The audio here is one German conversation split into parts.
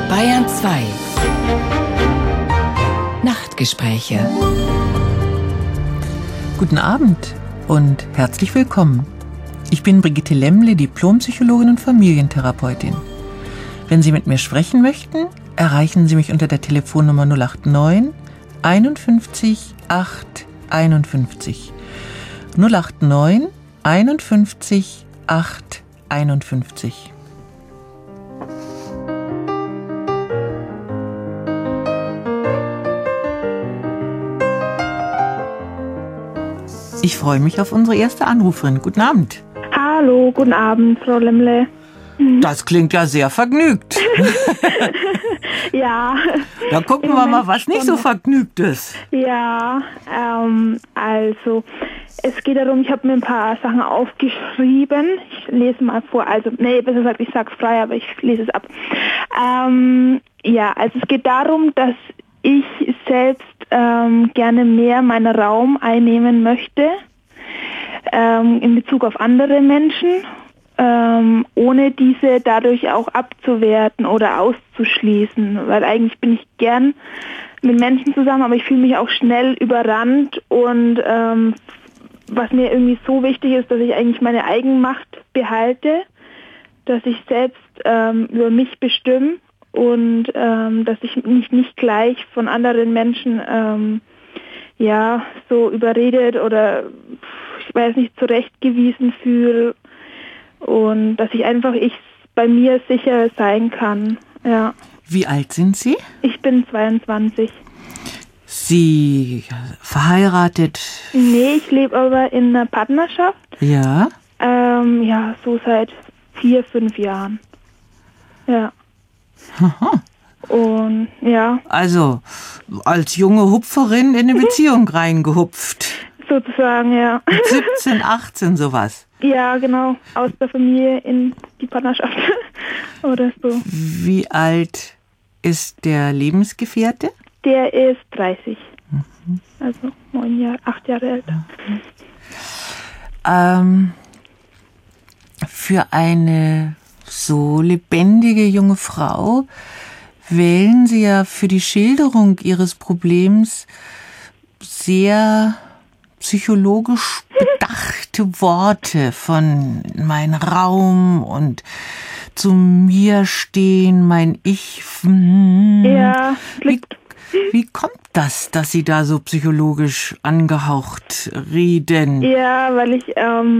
Bayern 2 Nachtgespräche. Guten Abend und herzlich willkommen. Ich bin Brigitte Lemmle, Diplompsychologin und Familientherapeutin. Wenn Sie mit mir sprechen möchten, erreichen Sie mich unter der Telefonnummer 089 51 8 51. 089 51 8 51. Ich freue mich auf unsere erste Anruferin. Guten Abend. Hallo, guten Abend, Frau Lemmle. Das klingt ja sehr vergnügt. Ja. Da gucken wir mal, was nicht so vergnügt ist. Ja, also es geht darum, ich habe mir ein paar Sachen aufgeschrieben. Ich lese mal vor, besser gesagt, ich sage es frei, aber ich lese es ab. Also es geht darum, dass ich selbst gerne mehr meinen Raum einnehmen möchte in Bezug auf andere Menschen, ohne diese dadurch auch abzuwerten oder auszuschließen, weil eigentlich bin ich gern mit Menschen zusammen, aber ich fühle mich auch schnell überrannt und was mir irgendwie so wichtig ist, dass ich eigentlich meine Eigenmacht behalte, dass ich selbst über mich bestimme und dass ich mich nicht gleich von anderen Menschen so überredet oder ich weiß nicht, zurechtgewiesen fühle und dass ich einfach bei mir sicher sein kann. Ja. Wie alt sind Sie? Ich bin 22. Sie verheiratet? Nee, ich lebe aber in einer Partnerschaft. Ja? So seit 4-5 Jahren. Ja. Aha. Und ja. Also als junge Hupferin in eine Beziehung reingehupft. Sozusagen, ja. 17, 18, sowas. Ja, genau. Aus der Familie in die Partnerschaft. Oder so. Wie alt ist der Lebensgefährte? Der ist 30. Also 8 Jahre älter. Für eine so lebendige junge Frau wählen Sie ja für die Schilderung Ihres Problems sehr psychologisch bedachte Worte von mein Raum und zu mir stehen, mein Ich. Ja, wie kommt das, dass Sie da so psychologisch angehaucht reden? Ja, weil ich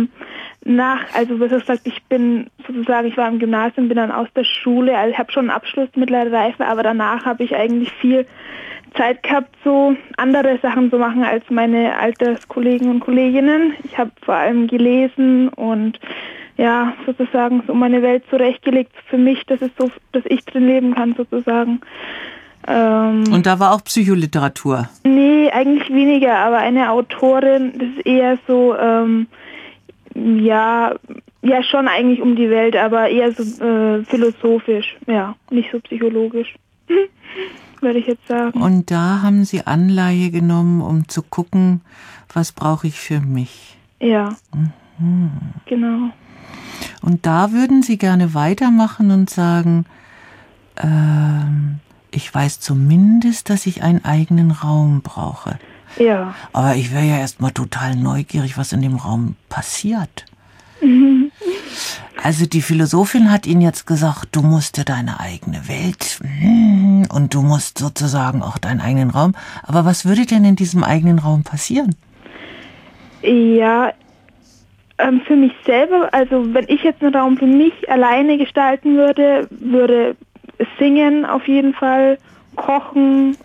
ich war im Gymnasium, bin dann aus der Schule, also ich habe schon einen Abschluss mittlere Reife, aber danach habe ich eigentlich viel Zeit gehabt, so andere Sachen zu machen als meine Alterskollegen und Kolleginnen. Ich habe vor allem gelesen und ja, sozusagen so meine Welt zurechtgelegt für mich, dass ich drin leben kann, sozusagen. Und da war auch Psycholiteratur? Nee, eigentlich weniger, aber eine Autorin, das ist eher so, schon eigentlich um die Welt, aber eher so philosophisch, ja, nicht so psychologisch, würde ich jetzt sagen. Und da haben Sie Anleihe genommen, um zu gucken, was brauche ich für mich? Ja, Genau. Und da würden Sie gerne weitermachen und sagen, ich weiß zumindest, dass ich einen eigenen Raum brauche. Ja. Aber ich wäre ja erst mal total neugierig, was in dem Raum passiert. Also die Philosophin hat Ihnen jetzt gesagt, du musst dir deine eigene Welt und du musst sozusagen auch deinen eigenen Raum. Aber was würde denn in diesem eigenen Raum passieren? Ja, für mich selber, also wenn ich jetzt einen Raum für mich alleine gestalten würde singen auf jeden Fall, kochen,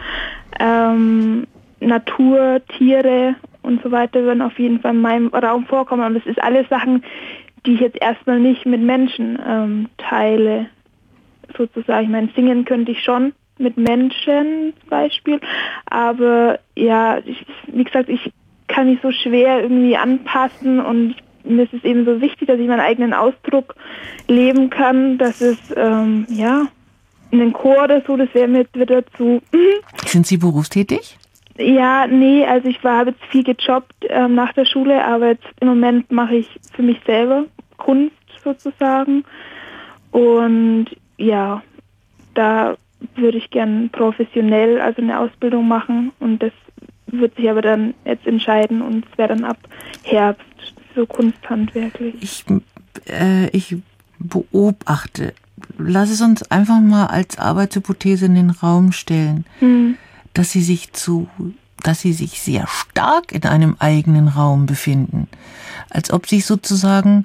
Natur, Tiere und so weiter würden auf jeden Fall in meinem Raum vorkommen. Und das ist alles Sachen, die ich jetzt erstmal nicht mit Menschen teile, sozusagen. Ich meine, singen könnte ich schon mit Menschen zum Beispiel, aber ja, wie gesagt, ich kann mich so schwer irgendwie anpassen und mir ist es eben so wichtig, dass ich meinen eigenen Ausdruck leben kann, dass es, in den Chor oder so, das wäre mir jetzt wieder zu. Sind Sie berufstätig? Ja, nee, also ich habe jetzt viel gejobbt nach der Schule, aber jetzt im Moment mache ich für mich selber Kunst sozusagen und ja, da würde ich gern professionell, also eine Ausbildung machen, und das wird sich aber dann jetzt entscheiden, und es wäre dann ab Herbst, so kunsthandwerklich. Ich beobachte, lass es uns einfach mal als Arbeitshypothese in den Raum stellen, dass sie sich sehr stark in einem eigenen Raum befinden, als ob sie sozusagen,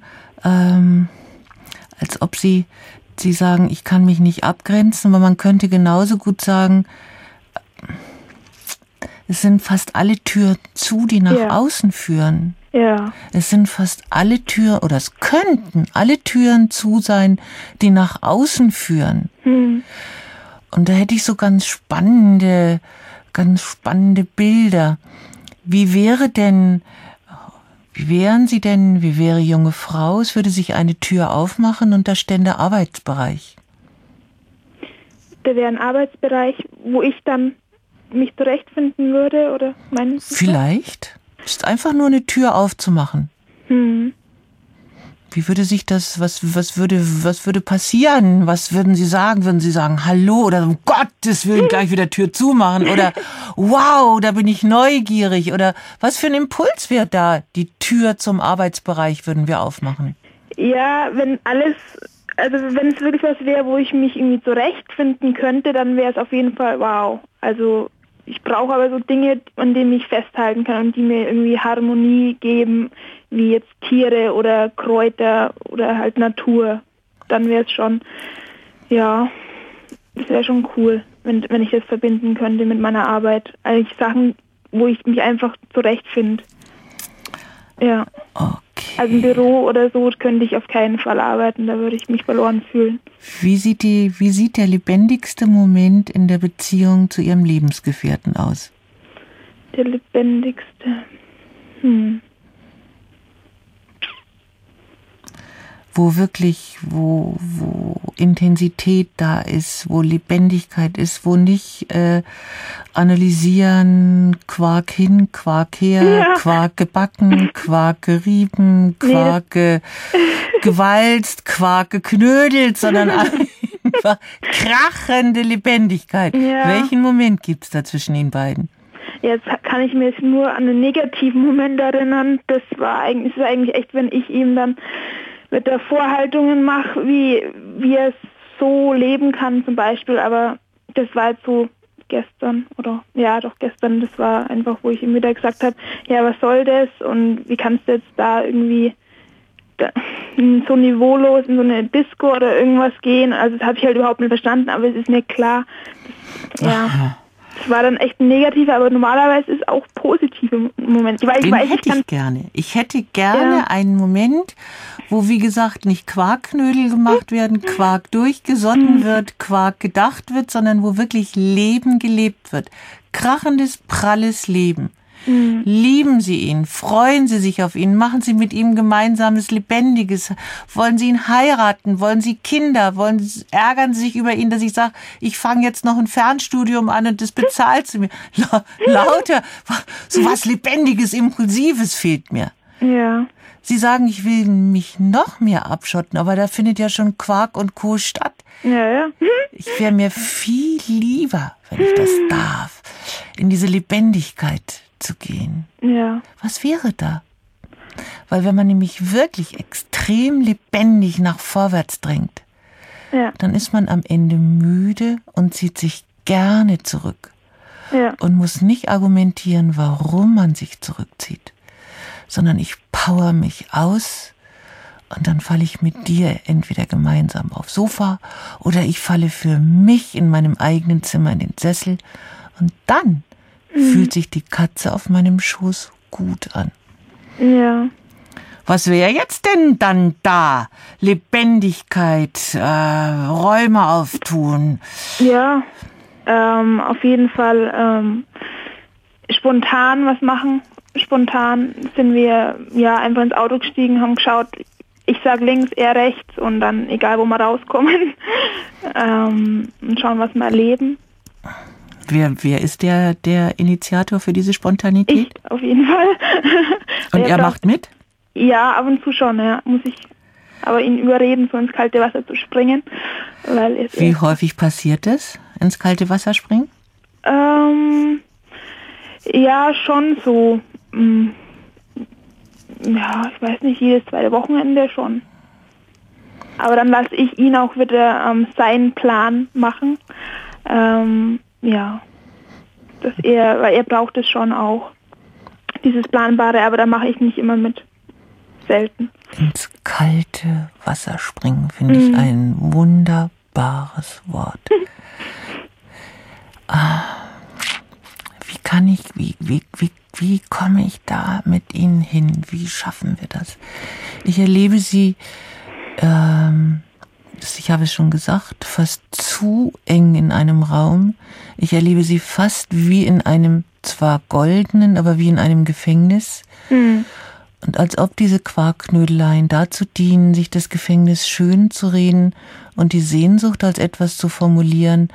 als ob sie sagen, ich kann mich nicht abgrenzen, aber man könnte genauso gut sagen, es sind fast alle Türen zu, die nach außen führen. Ja. Es sind fast alle Türen, oder es könnten alle Türen zu sein, die nach außen führen. Und da hätte ich so ganz spannende Bilder. Wie wäre junge Frau? Es würde sich eine Tür aufmachen und da stände Arbeitsbereich. Da wäre ein Arbeitsbereich, wo ich dann mich zurechtfinden würde, oder meinen Sie? Vielleicht. Es ist einfach nur eine Tür aufzumachen. Wie würde sich das, was würde passieren? Was würden Sie sagen? Würden Sie sagen, hallo, oder um Gottes Willen gleich wieder Tür zumachen? Oder wow, da bin ich neugierig? Oder was für ein Impuls wäre da? Die Tür zum Arbeitsbereich würden wir aufmachen. Ja, wenn es wirklich was wäre, wo ich mich irgendwie zurechtfinden könnte, dann wäre es auf jeden Fall wow. Also ich brauche aber so Dinge, an denen ich festhalten kann und die mir irgendwie Harmonie geben, wie jetzt Tiere oder Kräuter oder halt Natur. Dann wäre es schon, ja, das wäre schon cool, wenn ich das verbinden könnte mit meiner Arbeit. Eigentlich Sachen, wo ich mich einfach zurechtfinde. Ja. Okay. Also im Büro oder so könnte ich auf keinen Fall arbeiten, da würde ich mich verloren fühlen. Wie sieht der lebendigste Moment in der Beziehung zu Ihrem Lebensgefährten aus? Der lebendigste. Wo Intensität da ist, wo Lebendigkeit ist, wo nicht analysieren, Quark hin, Quark her, Quark gebacken, Quark gerieben, Quark gewalzt, Quark geknödelt, sondern einfach krachende Lebendigkeit. Ja. Welchen Moment gibt's da zwischen den beiden? Jetzt kann ich mir jetzt nur an einen negativen Moment erinnern. Das ist eigentlich echt, wenn ich ihm dann mit der Vorhaltungen mache, wie er es so leben kann zum Beispiel, aber das war jetzt so gestern, gestern, das war einfach, wo ich ihm wieder gesagt habe, ja, was soll das und wie kannst du jetzt da irgendwie so niveaulos in so eine Disco oder irgendwas gehen, also das habe ich halt überhaupt nicht verstanden, aber es ist mir klar, es war dann echt ein negativer, aber normalerweise ist es auch positive Moment. Ich hätte gerne einen Moment, wo, wie gesagt, nicht Quarkknödel gemacht werden, Quark durchgesonnen wird, Quark gedacht wird, sondern wo wirklich Leben gelebt wird. Krachendes, pralles Leben. Lieben Sie ihn, freuen Sie sich auf ihn, machen Sie mit ihm gemeinsames Lebendiges. Wollen Sie ihn heiraten? Wollen Sie Kinder? Ärgern Sie sich über ihn, dass ich sage, ich fange jetzt noch ein Fernstudium an und das bezahlt Sie mir? Lauter, so was Lebendiges, Impulsives fehlt mir. Ja. Sie sagen, ich will mich noch mehr abschotten, aber da findet ja schon Quark und Co. statt. Ja. Ich wäre mir viel lieber, wenn ich das darf, in diese Lebendigkeit zu gehen. Ja. Was wäre da? Weil wenn man nämlich wirklich extrem lebendig nach vorwärts drängt, dann ist man am Ende müde und zieht sich gerne zurück. Ja. Und muss nicht argumentieren, warum man sich zurückzieht, sondern ich power mich aus und dann falle ich mit dir entweder gemeinsam aufs Sofa oder ich falle für mich in meinem eigenen Zimmer in den Sessel und dann fühlt sich die Katze auf meinem Schoß gut an. Ja. Was wäre jetzt denn dann da? Lebendigkeit, Räume auftun. Ja, auf jeden Fall spontan was machen. Spontan sind wir einfach ins Auto gestiegen, haben geschaut, ich sag links, er rechts und dann egal, wo wir rauskommen und schauen, was wir erleben. Wer ist der Initiator für diese Spontanität? Ich, auf jeden Fall. Und er macht mit? Ja, ab und zu schon, ja, muss ich. aber ihn überreden, so ins kalte Wasser zu springen. Wie häufig passiert es, ins kalte Wasser springen? Ja, schon so. Ja, ich weiß nicht, jedes zweite Wochenende schon. Aber dann lasse ich ihn auch wieder seinen Plan machen. Ja, weil er braucht es schon auch, dieses Planbare, aber da mache ich nicht immer mit. Selten. Ins kalte Wasser springen, finde ich ein wunderbares Wort. Wie komme ich da mit Ihnen hin? Wie schaffen wir das? Ich erlebe Sie, ich habe es schon gesagt, fast zu eng in einem Raum. Ich erlebe Sie fast wie in einem, zwar goldenen, aber wie in einem Gefängnis. Und als ob diese Quarkknödeleien dazu dienen, sich das Gefängnis schön zu reden und die Sehnsucht als etwas zu formulieren.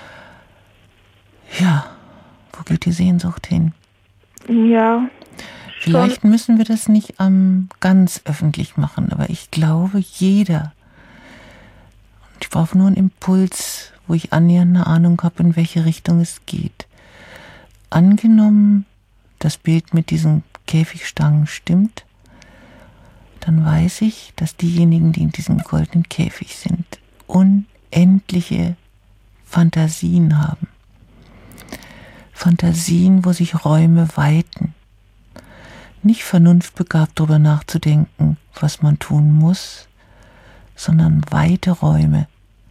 Ja, wo geht die Sehnsucht hin? Ja. Vielleicht müssen wir das nicht ganz öffentlich machen, aber ich glaube, jeder. Und ich brauche nur einen Impuls, wo ich annähernd eine Ahnung habe, in welche Richtung es geht. Angenommen, das Bild mit diesen Käfigstangen stimmt, dann weiß ich, dass diejenigen, die in diesem goldenen Käfig sind, unendliche Fantasien haben. Fantasien, wo sich Räume weiten. Nicht vernunftbegabt darüber nachzudenken, was man tun muss, sondern weite Räume.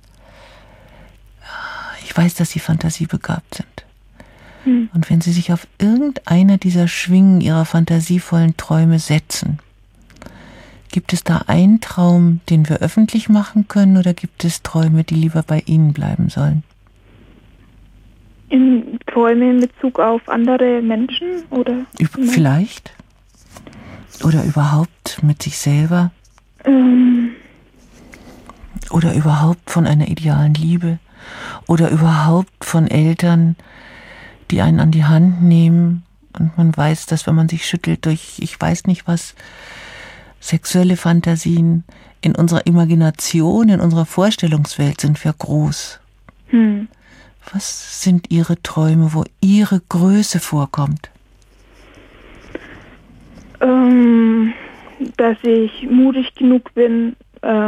Ich weiß, dass sie fantasiebegabt sind. Und wenn Sie sich auf irgendeiner dieser Schwingen Ihrer fantasievollen Träume setzen, gibt es da einen Traum, den wir öffentlich machen können, oder gibt es Träume, die lieber bei Ihnen bleiben sollen? Träume in Bezug auf andere Menschen, oder? Vielleicht. Oder überhaupt mit sich selber. Oder überhaupt von einer idealen Liebe. Oder überhaupt von Eltern, die einen an die Hand nehmen und man weiß, dass wenn man sich schüttelt durch, ich weiß nicht was, sexuelle Fantasien, in unserer Imagination, in unserer Vorstellungswelt sind wir groß. Was sind Ihre Träume, wo Ihre Größe vorkommt? Dass ich mutig genug bin,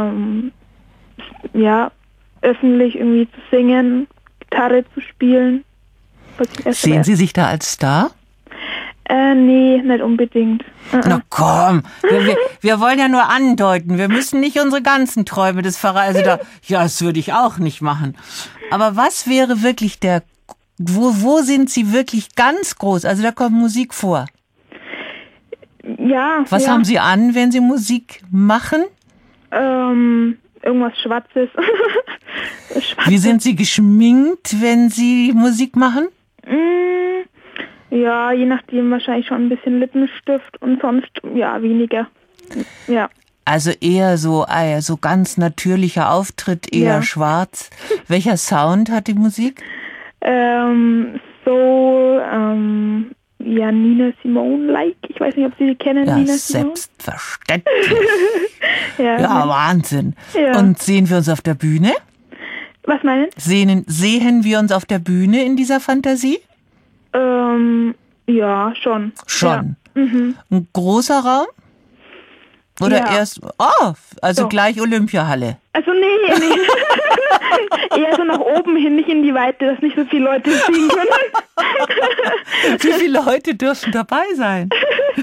öffentlich irgendwie zu singen, Gitarre zu spielen. Sehen Sie sich da als Star? Nee, nicht unbedingt. Na komm, wir wollen ja nur andeuten. Wir müssen nicht unsere ganzen Träume des Verreisen das würde ich auch nicht machen. Aber was wäre wirklich wo sind Sie wirklich ganz groß? Also da kommt Musik vor. Ja. Was haben Sie an, wenn Sie Musik machen? Irgendwas Schwarzes. Wie sind Sie geschminkt, wenn Sie Musik machen? Ja, je nachdem wahrscheinlich schon ein bisschen Lippenstift und sonst weniger. Ja. Also eher so ganz natürlicher Auftritt, schwarz. Welcher Sound hat die Musik? Nina Simone-like. Ich weiß nicht, ob Sie die kennen, ja, Nina Simone. Selbstverständlich. ja, Wahnsinn. Ja. Und sehen wir uns auf der Bühne? Was meinen? Sehen wir uns auf der Bühne in dieser Fantasie? Ja, schon. Schon. Ja. Ein großer Raum? Oder erst, gleich Olympiahalle? Also nee. Eher so nach oben hin, nicht in die Weite, dass nicht so viele Leute sehen können. Wie viele Leute dürfen dabei sein?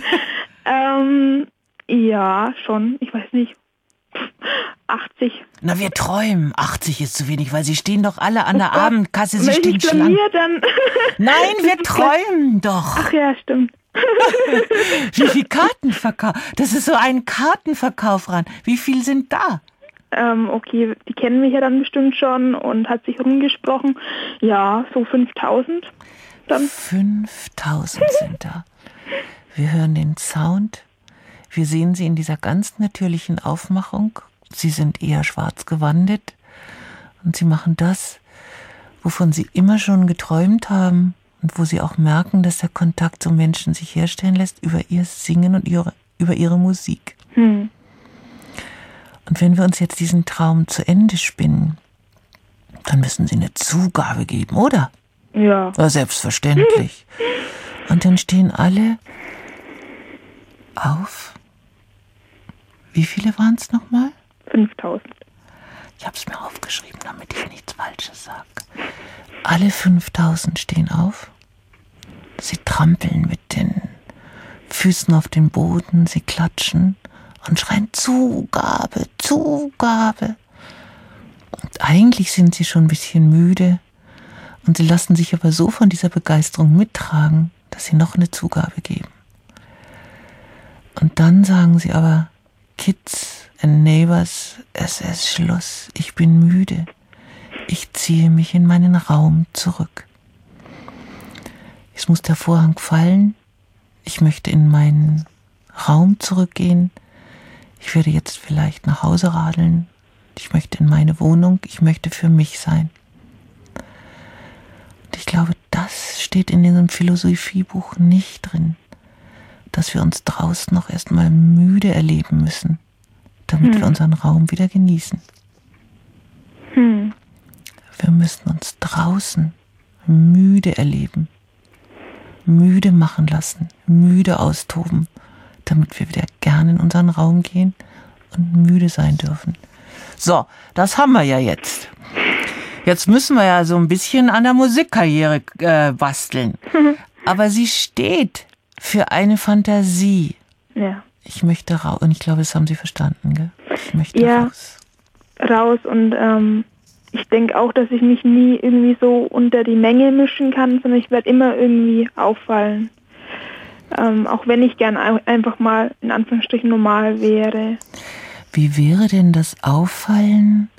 Ja, schon. Ich weiß nicht. 80. Na, wir träumen. 80 ist zu wenig, weil Sie stehen doch alle an der Abendkasse. Sie stehen Schlange. Dann Nein, wir träumen doch. Ach ja, stimmt. Wie viel Kartenverkauf? Das ist so ein Kartenverkauf ran. Wie viel sind da? Okay, die kennen mich ja dann bestimmt schon und hat sich rumgesprochen. Ja, so 5.000 dann. 5.000 sind da. Wir hören den Sound. Wir sehen sie in dieser ganz natürlichen Aufmachung. Sie sind eher schwarz gewandet und sie machen das, wovon sie immer schon geträumt haben und wo sie auch merken, dass der Kontakt zu Menschen sich herstellen lässt über ihr Singen und über ihre Musik. Und wenn wir uns jetzt diesen Traum zu Ende spinnen, dann müssen Sie eine Zugabe geben, oder? Ja. Ja, selbstverständlich. Und dann stehen alle auf. Wie viele waren es nochmal? 5000. Ich habe es mir aufgeschrieben, damit ich nichts Falsches sage. Alle 5000 stehen auf. Sie trampeln mit den Füßen auf den Boden, sie klatschen und schreien Zugabe, Zugabe. Und eigentlich sind sie schon ein bisschen müde und sie lassen sich aber so von dieser Begeisterung mittragen, dass sie noch eine Zugabe geben. Und dann sagen sie aber, Kids and Neighbors, es ist Schluss, ich bin müde. Ich ziehe mich in meinen Raum zurück. Es muss der Vorhang fallen. Ich möchte in meinen Raum zurückgehen. Ich werde jetzt vielleicht nach Hause radeln. Ich möchte in meine Wohnung. Ich möchte für mich sein. Und ich glaube, das steht in diesem Philosophiebuch nicht drin, dass wir uns draußen noch erstmal müde erleben müssen, damit wir unseren Raum wieder genießen. Wir müssen uns draußen müde erleben, müde machen lassen, müde austoben, damit wir wieder gerne in unseren Raum gehen und müde sein dürfen. So, das haben wir ja jetzt. Jetzt müssen wir ja so ein bisschen an der Musikkarriere basteln. Aber sie steht für eine Fantasie. Ja. Ich möchte raus. Und ich glaube, das haben Sie verstanden, gell? Ich möchte raus. Raus und ich denke auch, dass ich mich nie irgendwie so unter die Menge mischen kann, sondern ich werde immer irgendwie auffallen. Auch wenn ich gern einfach mal in Anführungsstrichen normal wäre. Wie wäre denn das Auffallen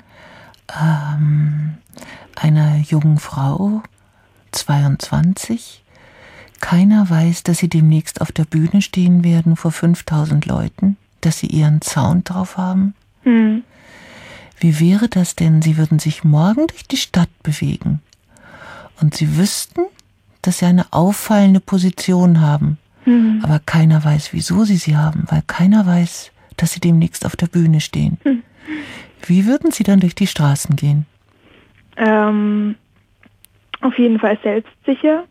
einer jungen Frau, 22? Keiner weiß, dass sie demnächst auf der Bühne stehen werden vor 5000 Leuten, dass sie ihren Sound drauf haben. Wie wäre das denn, Sie würden sich morgen durch die Stadt bewegen und Sie wüssten, dass Sie eine auffallende Position haben, aber keiner weiß, wieso Sie haben, weil keiner weiß, dass Sie demnächst auf der Bühne stehen. Wie würden Sie dann durch die Straßen gehen? Auf jeden Fall selbstsicher.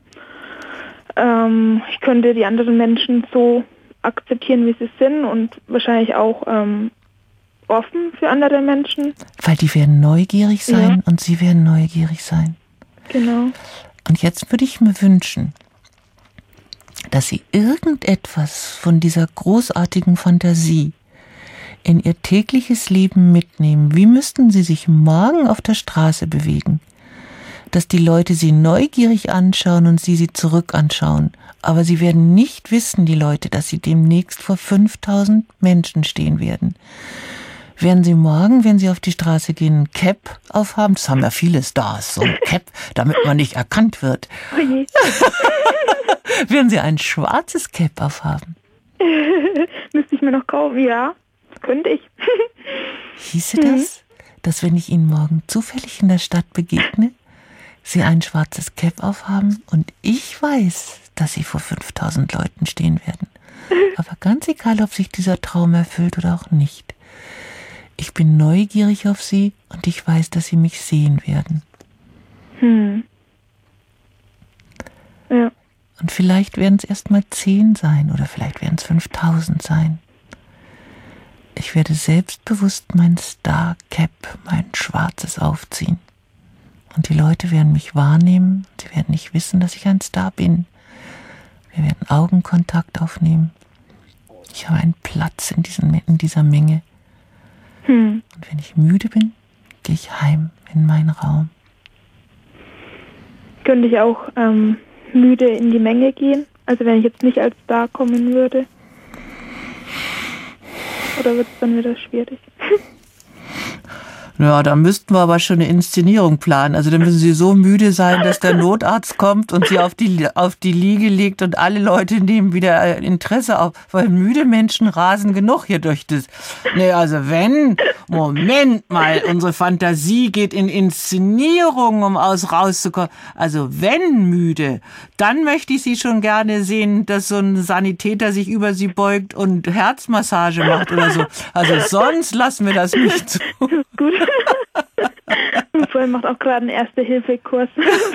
Ich könnte die anderen Menschen so akzeptieren, wie sie sind und wahrscheinlich auch offen für andere Menschen. Weil die werden neugierig sein und Sie werden neugierig sein. Genau. Und jetzt würde ich mir wünschen, dass Sie irgendetwas von dieser großartigen Fantasie in Ihr tägliches Leben mitnehmen. Wie müssten Sie sich morgen auf der Straße bewegen? Dass die Leute Sie neugierig anschauen und Sie zurück anschauen. Aber Sie werden nicht wissen, die Leute, dass Sie demnächst vor 5000 Menschen stehen werden. Werden Sie morgen, wenn Sie auf die Straße gehen, ein Cap aufhaben? Das haben ja viele Stars, so ein Cap, damit man nicht erkannt wird. Oh je. Werden Sie ein schwarzes Cap aufhaben? Müsste ich mir noch kaufen, ja. Das könnte ich. Hieße das, dass wenn ich Ihnen morgen zufällig in der Stadt begegne, Sie ein schwarzes Cap aufhaben und ich weiß, dass Sie vor 5000 Leuten stehen werden. Aber ganz egal, ob sich dieser Traum erfüllt oder auch nicht. Ich bin neugierig auf Sie und ich weiß, dass Sie mich sehen werden. Ja. Und vielleicht werden es erst mal 10 sein oder vielleicht werden es 5000 sein. Ich werde selbstbewusst mein Star-Cap, mein schwarzes aufziehen. Und die Leute werden mich wahrnehmen. Sie werden nicht wissen, dass ich ein Star bin. Wir werden Augenkontakt aufnehmen. Ich habe einen Platz in dieser Menge. Und wenn ich müde bin, gehe ich heim in meinen Raum. Könnte ich auch müde in die Menge gehen? Also wenn ich jetzt nicht als Star kommen würde? Oder wird es dann wieder schwierig? Ja, da müssten wir aber schon eine Inszenierung planen. Also dann müssen Sie so müde sein, dass der Notarzt kommt und Sie auf die Liege legt und alle Leute nehmen wieder Interesse auf, weil müde Menschen rasen genug hier durch das. Nee, also Moment mal, unsere Fantasie geht in Inszenierung, um rauszukommen. Also wenn müde, dann möchte ich Sie schon gerne sehen, dass so ein Sanitäter sich über Sie beugt und Herzmassage macht oder so. Also sonst lassen wir das nicht zu. Gut. Und vorhin macht auch gerade einen Erste-Hilfe-Kurs.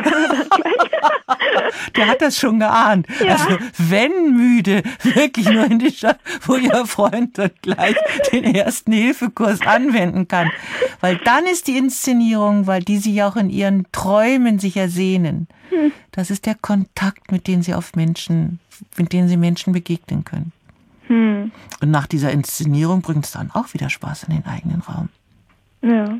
Der hat das schon geahnt. Ja. Also wenn müde, wirklich nur in die Stadt, wo Ihr Freund dort gleich den Ersten-Hilfe-Kurs anwenden kann. Weil dann ist die Inszenierung, weil die Sie ja auch in Ihren Träumen sich ersehnen. Das ist der Kontakt, mit dem Sie Menschen begegnen können. Und nach dieser Inszenierung bringt es dann auch wieder Spaß in den eigenen Raum. Ja.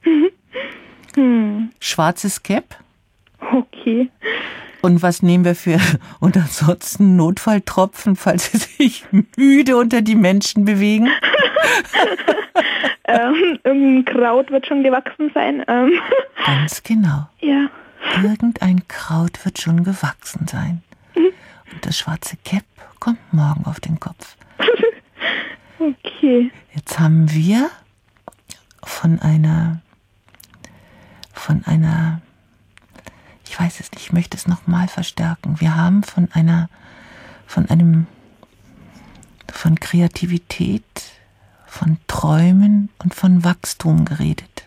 Schwarzes Cap. Okay. Und was nehmen wir für und ansonsten Notfalltropfen, falls Sie sich müde unter die Menschen bewegen? Irgendein Kraut wird schon gewachsen sein. Ganz genau. Ja. Irgendein Kraut wird schon gewachsen sein. Und das schwarze Cap kommt morgen auf den Kopf. Okay. Jetzt haben wir von einer, ich weiß es nicht, ich möchte es nochmal verstärken. Wir haben von Kreativität, von Träumen und von Wachstum geredet.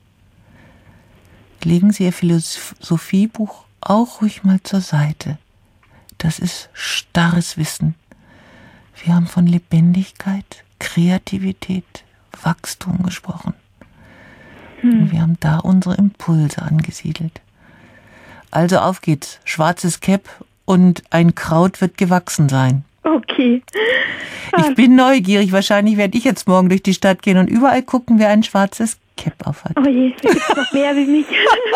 Legen Sie Ihr Philosophiebuch auch ruhig mal zur Seite. Das ist starres Wissen. Wir haben von Lebendigkeit, Kreativität, Wachstum gesprochen. Und wir haben da unsere Impulse angesiedelt. Also auf geht's. Schwarzes Cap und ein Kraut wird gewachsen sein. Okay. Ich bin neugierig. Wahrscheinlich werde ich jetzt morgen durch die Stadt gehen und überall gucken, wer ein schwarzes Cap auf hat. Oh je, da gibt es noch mehr wie mich.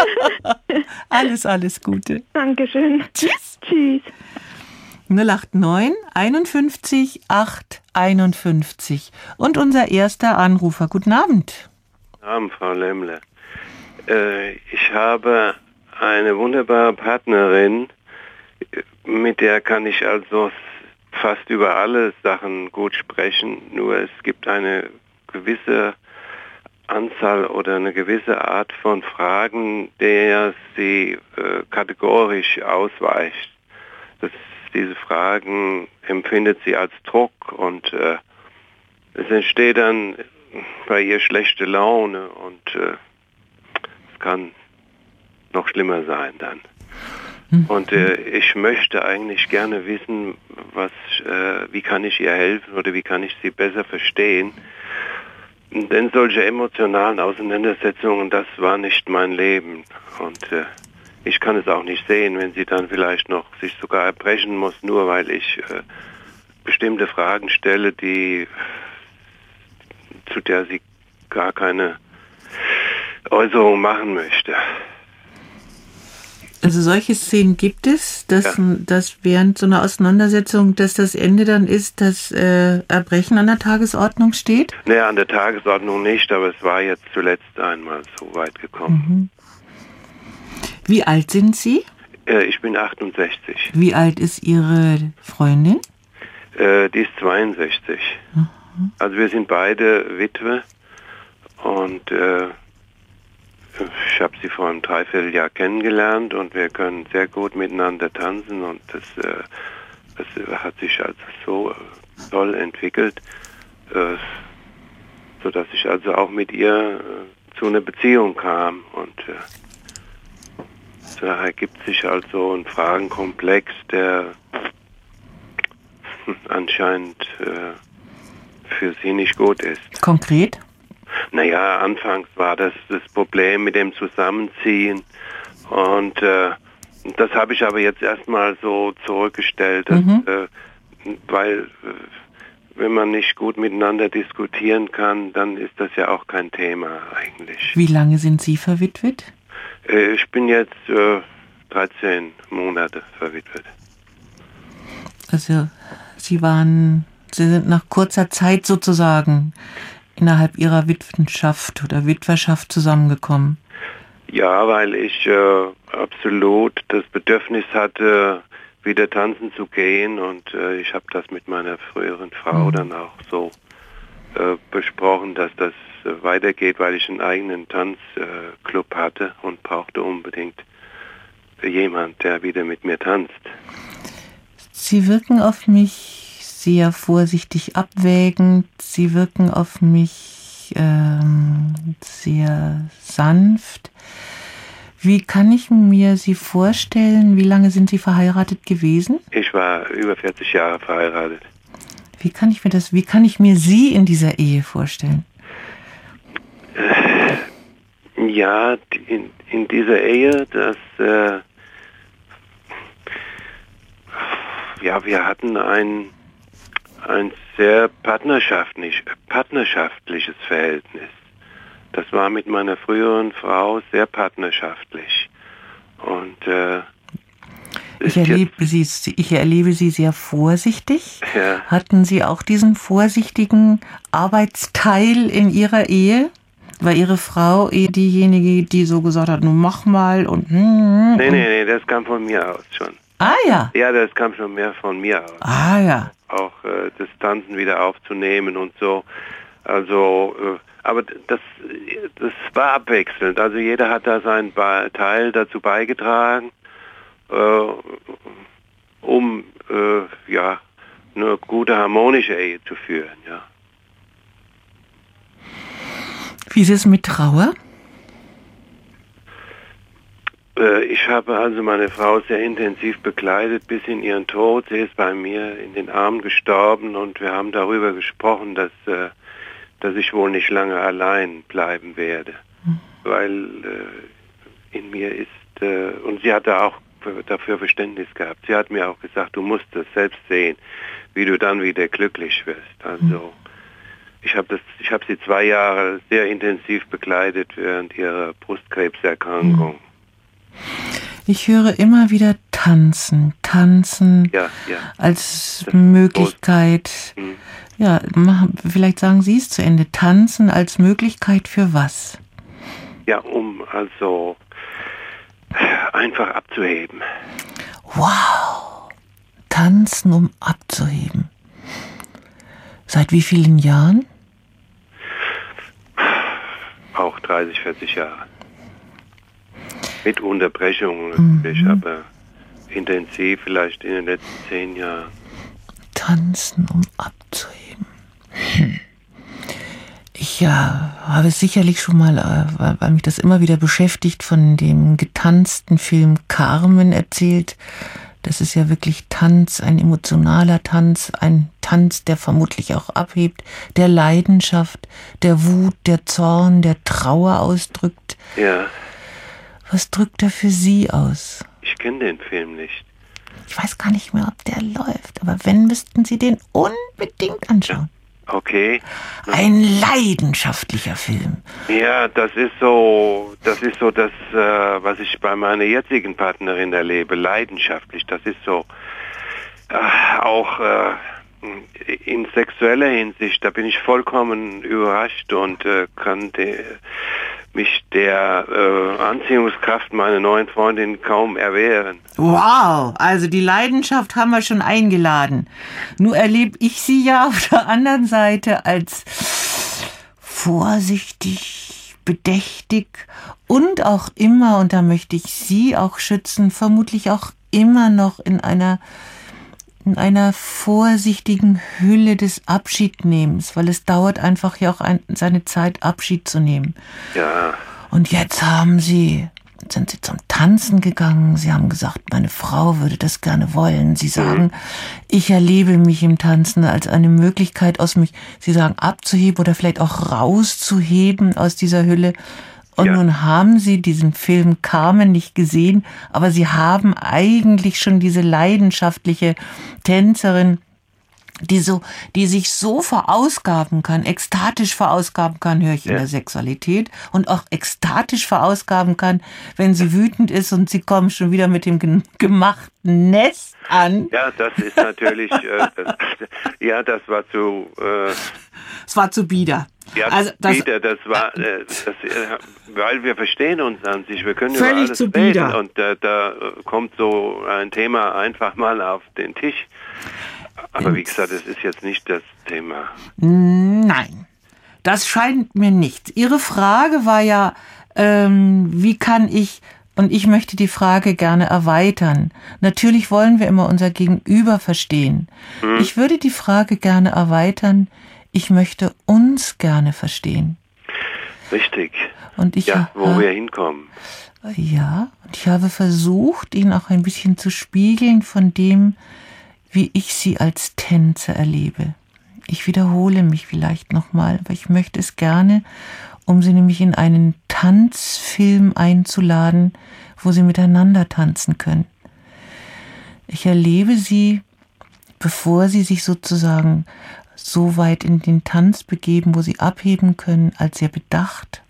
Alles Gute. Dankeschön. Tschüss. Tschüss. 089 51 8 51. Und unser erster Anrufer. Guten Abend. Guten Abend, Frau Lemmle. Ich habe eine wunderbare Partnerin, mit der kann ich also fast über alle Sachen gut sprechen, nur es gibt eine gewisse Anzahl oder eine gewisse Art von Fragen, der sie kategorisch ausweicht. Diese Fragen empfindet sie als Druck und es entsteht dann bei ihr schlechte Laune und es kann noch schlimmer sein dann. Und ich möchte eigentlich gerne wissen, wie kann ich ihr helfen oder wie kann ich sie besser verstehen. Denn solche emotionalen Auseinandersetzungen, das war nicht mein Leben. Und ich kann es auch nicht sehen, wenn sie dann vielleicht noch sich sogar erbrechen muss, nur weil ich bestimmte Fragen stelle, zu der sie gar keine Äußerung machen möchte. Also solche Szenen gibt es, dass während so einer Auseinandersetzung, dass das Ende dann ist, dass Erbrechen an der Tagesordnung steht? Naja, an der Tagesordnung nicht, aber es war jetzt zuletzt einmal so weit gekommen. Wie alt sind Sie? Ich bin 68. Wie alt ist Ihre Freundin? Die ist 62. Also wir sind beide Witwe und ich habe sie vor einem Dreivierteljahr kennengelernt und wir können sehr gut miteinander tanzen und das hat sich also so toll entwickelt, sodass ich also auch mit ihr zu einer Beziehung kam und da ergibt sich also ein Fragenkomplex, der anscheinend für sie nicht gut ist. Konkret? Naja, anfangs war das Problem mit dem Zusammenziehen und das habe ich aber jetzt erstmal so zurückgestellt, weil wenn man nicht gut miteinander diskutieren kann, dann ist das ja auch kein Thema eigentlich. Wie lange sind Sie verwitwet? Ich bin jetzt 13 Monate verwitwet. Also Sie sind nach kurzer Zeit sozusagen innerhalb Ihrer Witwenschaft oder Witwerschaft zusammengekommen? Ja, weil ich absolut das Bedürfnis hatte, wieder tanzen zu gehen, und ich habe das mit meiner früheren Frau dann auch so besprochen, dass das weitergeht, weil ich einen eigenen Tanzclub hatte und brauchte unbedingt jemand, der wieder mit mir tanzt. Sie wirken auf mich sehr vorsichtig abwägend, Sie wirken auf mich sehr sanft. Wie kann ich mir Sie vorstellen? Wie lange sind Sie verheiratet gewesen? Ich war über 40 Jahre verheiratet. Wie kann ich mir Sie in dieser Ehe vorstellen? Ja, in dieser Ehe, wir hatten ein sehr partnerschaftliches Verhältnis. Das war mit meiner früheren Frau sehr partnerschaftlich. Und ich erlebe Sie sehr vorsichtig. Ja. Hatten Sie auch diesen vorsichtigen Arbeitsteil in Ihrer Ehe? War Ihre Frau eher diejenige, die so gesagt hat, nun mach mal und Nee, das kam von mir aus schon. Ah ja. Ja, das kam schon mehr von mir aus. Ah ja. Auch das Tanzen wieder aufzunehmen und so. Also, aber das war abwechselnd. Also jeder hat da seinen Teil dazu beigetragen, um eine gute harmonische Ehe zu führen, ja. Wie ist es mit Trauer? Ich habe also meine Frau sehr intensiv begleitet bis in ihren Tod. Sie ist bei mir in den Armen gestorben, und wir haben darüber gesprochen, dass ich wohl nicht lange allein bleiben werde, weil in mir ist, und sie hatte auch dafür Verständnis gehabt. Sie hat mir auch gesagt, du musst das selbst sehen, wie du dann wieder glücklich wirst. Also ich habe sie 2 Jahre sehr intensiv begleitet während ihrer Brustkrebserkrankung. Ich höre immer wieder tanzen Ja. als Möglichkeit. Ja, vielleicht sagen Sie es zu Ende. Tanzen als Möglichkeit für was? Ja, um also einfach abzuheben. Wow! Tanzen, um abzuheben. Seit wie vielen Jahren? Auch 30, 40 Jahre. Mit Unterbrechungen natürlich, aber intensiv vielleicht in den letzten 10 Jahren. Tanzen, um abzuheben. Ich habe sicherlich schon mal, weil mich das immer wieder beschäftigt, von dem getanzten Film Carmen erzählt. Das ist ja wirklich Tanz, ein emotionaler Tanz, ein Tanz, der vermutlich auch abhebt, der Leidenschaft, der Wut, der Zorn, der Trauer ausdrückt. Ja. Was drückt er für Sie aus? Ich kenne den Film nicht. Ich weiß gar nicht mehr, ob der läuft, aber wenn, müssten Sie den unbedingt anschauen. Okay. Ein leidenschaftlicher Film. Ja, das ist so das, was ich bei meiner jetzigen Partnerin erlebe, leidenschaftlich. Das ist so auch in sexueller Hinsicht, da bin ich vollkommen überrascht und kann mich der Anziehungskraft meiner neuen Freundin kaum erwehren. Wow, also die Leidenschaft haben wir schon eingeladen. Nur erlebe ich sie ja auf der anderen Seite als vorsichtig, bedächtig und auch immer, und da möchte ich Sie auch schützen, vermutlich auch immer noch in einer vorsichtigen Hülle des Abschiednehmens, weil es dauert einfach ja auch seine Zeit, Abschied zu nehmen. Ja. Und jetzt sind Sie zum Tanzen gegangen. Sie haben gesagt, meine Frau würde das gerne wollen. Sie sagen, ich erlebe mich im Tanzen als eine Möglichkeit Sie sagen, abzuheben oder vielleicht auch rauszuheben aus dieser Hülle. Und nun haben Sie diesen Film Carmen nicht gesehen, aber Sie haben eigentlich schon diese leidenschaftliche Tänzerin, die sich so verausgaben kann, ekstatisch verausgaben kann, höre ich in der Sexualität, und auch ekstatisch verausgaben kann, wenn sie wütend ist und sie kommen schon wieder mit dem gemachten Nest an. Ja, das ist natürlich, das war zu... Es war zu bieder. Ja, Also Peter, das war, weil wir verstehen uns an sich, wir können über Völlig alles zu reden bieder. und da kommt so ein Thema einfach mal auf den Tisch. Aber wie gesagt, es ist jetzt nicht das Thema. Nein, das scheint mir nicht. Ihre Frage war ja, wie kann ich, und ich möchte die Frage gerne erweitern. Natürlich wollen wir immer unser Gegenüber verstehen. Ich würde die Frage gerne erweitern, ich möchte uns gerne verstehen. Richtig. Und ich wo wir hinkommen. Ja, und ich habe versucht, ihn auch ein bisschen zu spiegeln von dem, wie ich sie als Tänzer erlebe. Ich wiederhole mich vielleicht nochmal, aber ich möchte es gerne, um sie nämlich in einen Tanzfilm einzuladen, wo sie miteinander tanzen können. Ich erlebe sie, bevor sie sich sozusagen so weit in den Tanz begeben, wo sie abheben können, als sehr bedacht,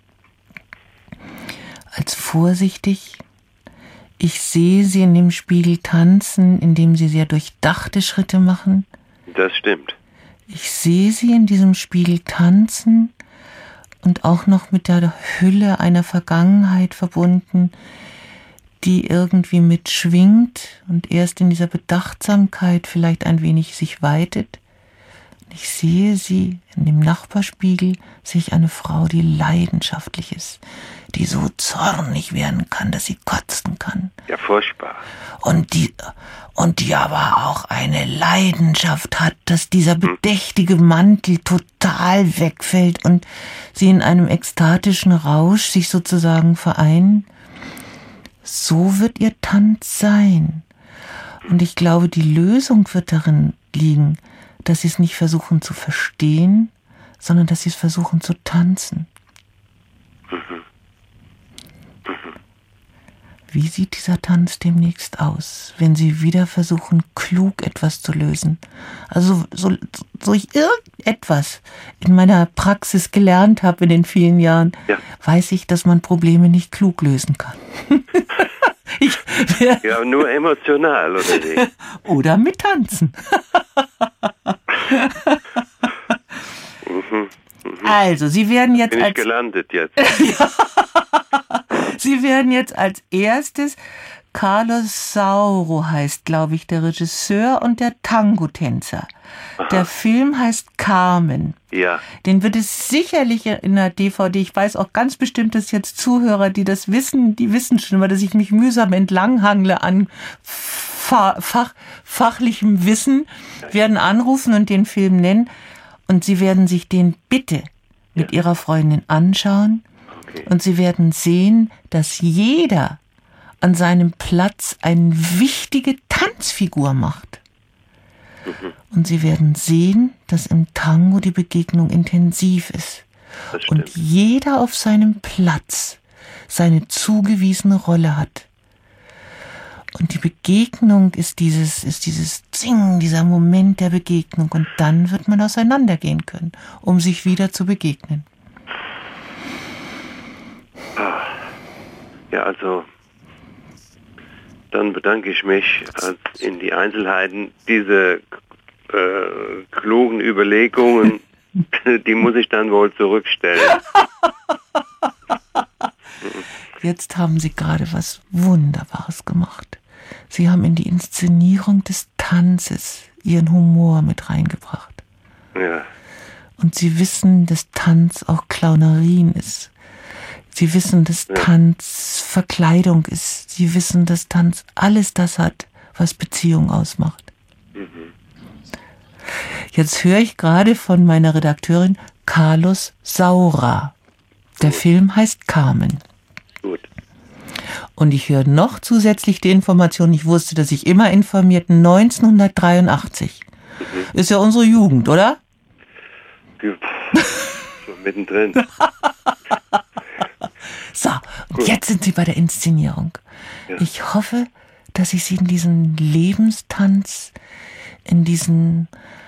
als vorsichtig. Ich sehe sie in dem Spiegel tanzen, indem sie sehr durchdachte Schritte machen. Das stimmt. Ich sehe sie in diesem Spiegel tanzen und auch noch mit der Hülle einer Vergangenheit verbunden, die irgendwie mitschwingt und erst in dieser Bedachtsamkeit vielleicht ein wenig sich weitet. Ich sehe sie in dem Nachbarspiegel, sehe ich eine Frau, die leidenschaftlich ist, die so zornig werden kann, dass sie kotzen kann. Ja, furchtbar. Und die aber auch eine Leidenschaft hat, dass dieser bedächtige Mantel total wegfällt und sie in einem ekstatischen Rausch sich sozusagen vereinen. So wird ihr Tanz sein. Und ich glaube, die Lösung wird darin liegen, dass sie es nicht versuchen zu verstehen, sondern dass sie es versuchen zu tanzen. Wie sieht dieser Tanz demnächst aus, wenn Sie wieder versuchen, klug etwas zu lösen? Also so ich irgendetwas in meiner Praxis gelernt habe in den vielen Jahren, weiß ich, dass man Probleme nicht klug lösen kann. Ja, nur emotional, oder wie? Oder mit Tanzen. Also, Sie werden jetzt Bin ich gelandet jetzt. Sie werden jetzt als erstes, Carlos Sauro heißt, glaube ich, der Regisseur und der Tango-Tänzer. Der Film heißt Carmen. Ja. Den wird es sicherlich in der DVD, ich weiß auch ganz bestimmt, dass jetzt Zuhörer, die das wissen, die wissen schon immer, dass ich mich mühsam entlanghangle an fachlichem Wissen, werden anrufen und den Film nennen. Und Sie werden sich den bitte mit Ihrer Freundin anschauen. Okay. Und Sie werden sehen, dass jeder an seinem Platz eine wichtige Tanzfigur macht. Und Sie werden sehen, dass im Tango die Begegnung intensiv ist. Und jeder auf seinem Platz seine zugewiesene Rolle hat. Und die Begegnung ist dieses Zing, dieser Moment der Begegnung. Und dann wird man auseinandergehen können, um sich wieder zu begegnen. Ja, also dann bedanke ich mich in die Einzelheiten. Diese klugen Überlegungen, die muss ich dann wohl zurückstellen. Jetzt haben Sie gerade was Wunderbares gemacht. Sie haben in die Inszenierung des Tanzes Ihren Humor mit reingebracht. Ja. Und Sie wissen, dass Tanz auch Clownerien ist. Sie wissen, dass Tanz Verkleidung ist. Sie wissen, dass Tanz alles das hat, was Beziehung ausmacht. Jetzt höre ich gerade von meiner Redakteurin Carlos Saura. Der Film heißt Carmen. Gut. Und ich höre noch zusätzlich die Information, ich wusste, dass ich immer informiert, 1983. Ist ja unsere Jugend, oder? So mittendrin. So, und jetzt sind Sie bei der Inszenierung. Ja. Ich hoffe, dass ich Sie in diesen Lebenstanz, in diesen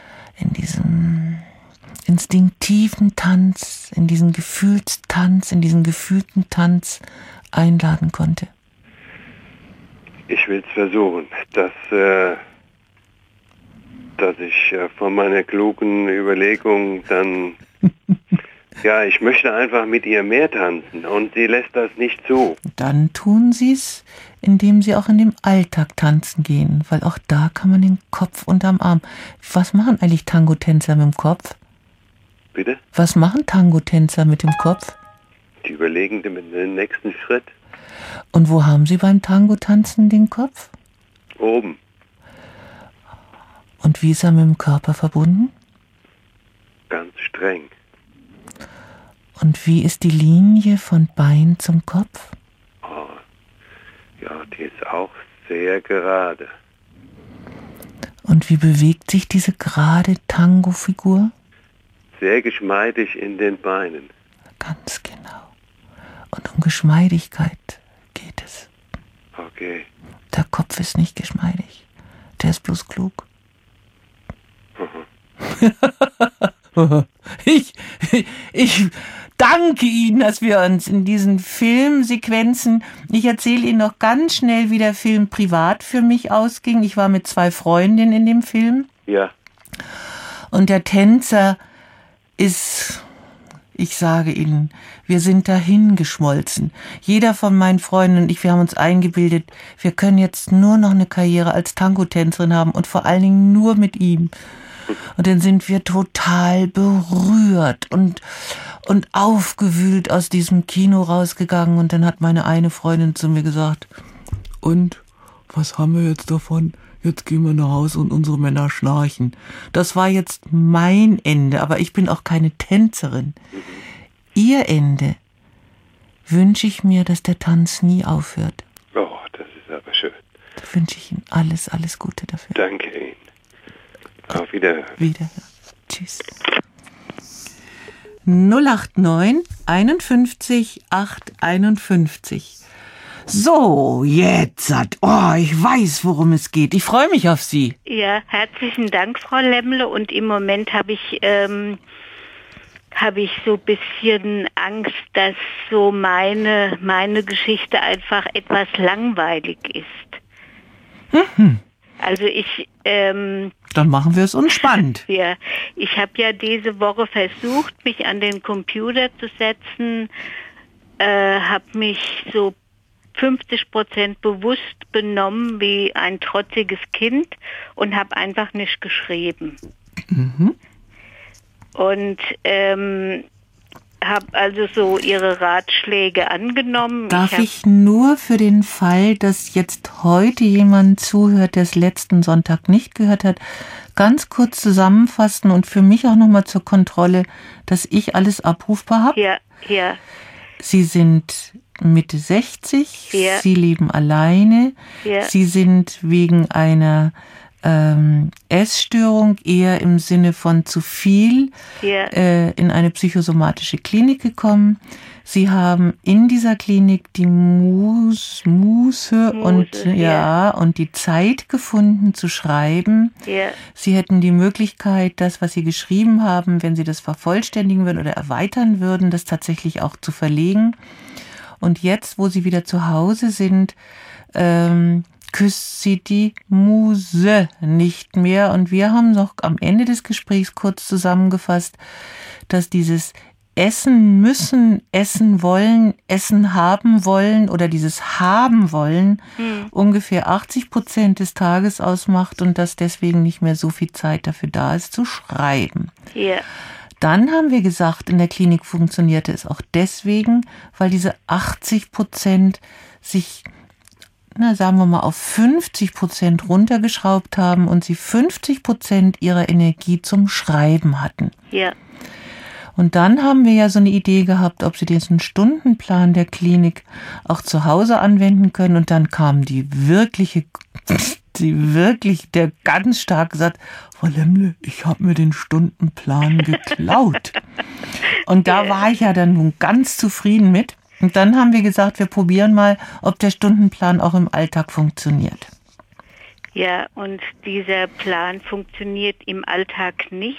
instinktiven Tanz, in diesen Gefühlstanz, in diesen gefühlten Tanz einladen konnte. Ich will es versuchen, dass ich von meiner klugen Überlegung dann Ja, ich möchte einfach mit ihr mehr tanzen und sie lässt das nicht zu. Dann tun Sie es, indem Sie auch in dem Alltag tanzen gehen, weil auch da kann man den Kopf unterm Arm. Was machen eigentlich Tango-Tänzer mit dem Kopf? Bitte? Was machen Tango-Tänzer mit dem Kopf? Die überlegen den nächsten Schritt. Und wo haben Sie beim Tango-Tanzen den Kopf? Oben. Und wie ist er mit dem Körper verbunden? Ganz streng. Und wie ist die Linie von Bein zum Kopf? Oh, ja, die ist auch sehr gerade. Und wie bewegt sich diese gerade Tango-Figur? Sehr geschmeidig in den Beinen. Ganz genau. Und um Geschmeidigkeit geht es. Okay. Der Kopf ist nicht geschmeidig. Der ist bloß klug. Ich danke Ihnen, dass wir uns in diesen Filmsequenzen, ich erzähle Ihnen noch ganz schnell, wie der Film privat für mich ausging. Ich war mit 2 Freundinnen in dem Film. Ja. Und der Tänzer ist, ich sage Ihnen, wir sind dahin geschmolzen. Jeder von meinen Freunden und ich, wir haben uns eingebildet, wir können jetzt nur noch eine Karriere als Tango-Tänzerin haben und vor allen Dingen nur mit ihm. Und dann sind wir total berührt und aufgewühlt aus diesem Kino rausgegangen. Und dann hat meine eine Freundin zu mir gesagt, und was haben wir jetzt davon? Jetzt gehen wir nach Hause und unsere Männer schnarchen. Das war jetzt mein Ende, aber ich bin auch keine Tänzerin. Ihr Ende wünsche ich mir, dass der Tanz nie aufhört. Oh, das ist aber schön. Da wünsche ich Ihnen alles, alles Gute dafür. Danke Ihnen. Auf Wiederhören. Wiederhören. Tschüss. 089 51 851. So, jetzt ich weiß, worum es geht. Ich freue mich auf Sie. Ja, herzlichen Dank, Frau Lemmle. Und im Moment habe ich so ein bisschen Angst, dass so meine Geschichte einfach etwas langweilig ist. Also dann machen wir es uns spannend. Ja, ich habe ja diese Woche versucht, mich an den Computer zu setzen, habe mich so 50% bewusst benommen wie ein trotziges Kind und habe einfach nicht geschrieben. Und habe also so Ihre Ratschläge angenommen. Darf ich nur für den Fall, dass jetzt heute jemand zuhört, der es letzten Sonntag nicht gehört hat, ganz kurz zusammenfassen und für mich auch nochmal zur Kontrolle, dass ich alles abrufbar habe? Ja, ja. Sie sind Mitte 60, ja. Sie leben alleine, ja. Sie sind wegen einer Essstörung eher im Sinne von zu viel in eine psychosomatische Klinik gekommen. Sie haben in dieser Klinik die Muße und die Zeit gefunden zu schreiben. Ja. Sie hätten die Möglichkeit, das, was Sie geschrieben haben, wenn Sie das vervollständigen würden oder erweitern würden, das tatsächlich auch zu verlegen. Und jetzt, wo Sie wieder zu Hause sind, küsst sie die Muse nicht mehr. Und wir haben noch am Ende des Gesprächs kurz zusammengefasst, dass dieses Essen müssen, essen wollen, Essen haben wollen oder dieses haben wollen ungefähr 80% des Tages ausmacht und dass deswegen nicht mehr so viel Zeit dafür da ist, zu schreiben. Ja. Dann haben wir gesagt, in der Klinik funktionierte es auch deswegen, weil diese 80% sich sagen wir mal, auf 50% runtergeschraubt haben und sie 50% ihrer Energie zum Schreiben hatten. Ja. Und dann haben wir ja so eine Idee gehabt, ob sie diesen Stundenplan der Klinik auch zu Hause anwenden können. Und dann kam der ganz stark gesagt, Frau Lemmle, ich habe mir den Stundenplan geklaut. Und da war ich ja dann nun ganz zufrieden mit. Und dann haben wir gesagt, wir probieren mal, ob der Stundenplan auch im Alltag funktioniert. Ja, und dieser Plan funktioniert im Alltag nicht.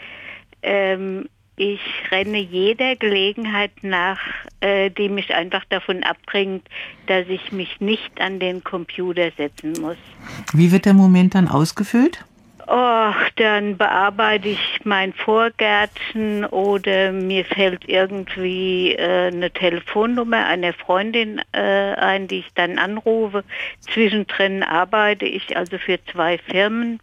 Ich renne jeder Gelegenheit nach, die mich einfach davon abbringt, dass ich mich nicht an den Computer setzen muss. Wie wird der Moment dann ausgefüllt? Oh, dann bearbeite ich mein Vorgärtchen oder mir fällt irgendwie eine Telefonnummer einer Freundin ein, die ich dann anrufe. Zwischendrin arbeite ich also für 2 Firmen.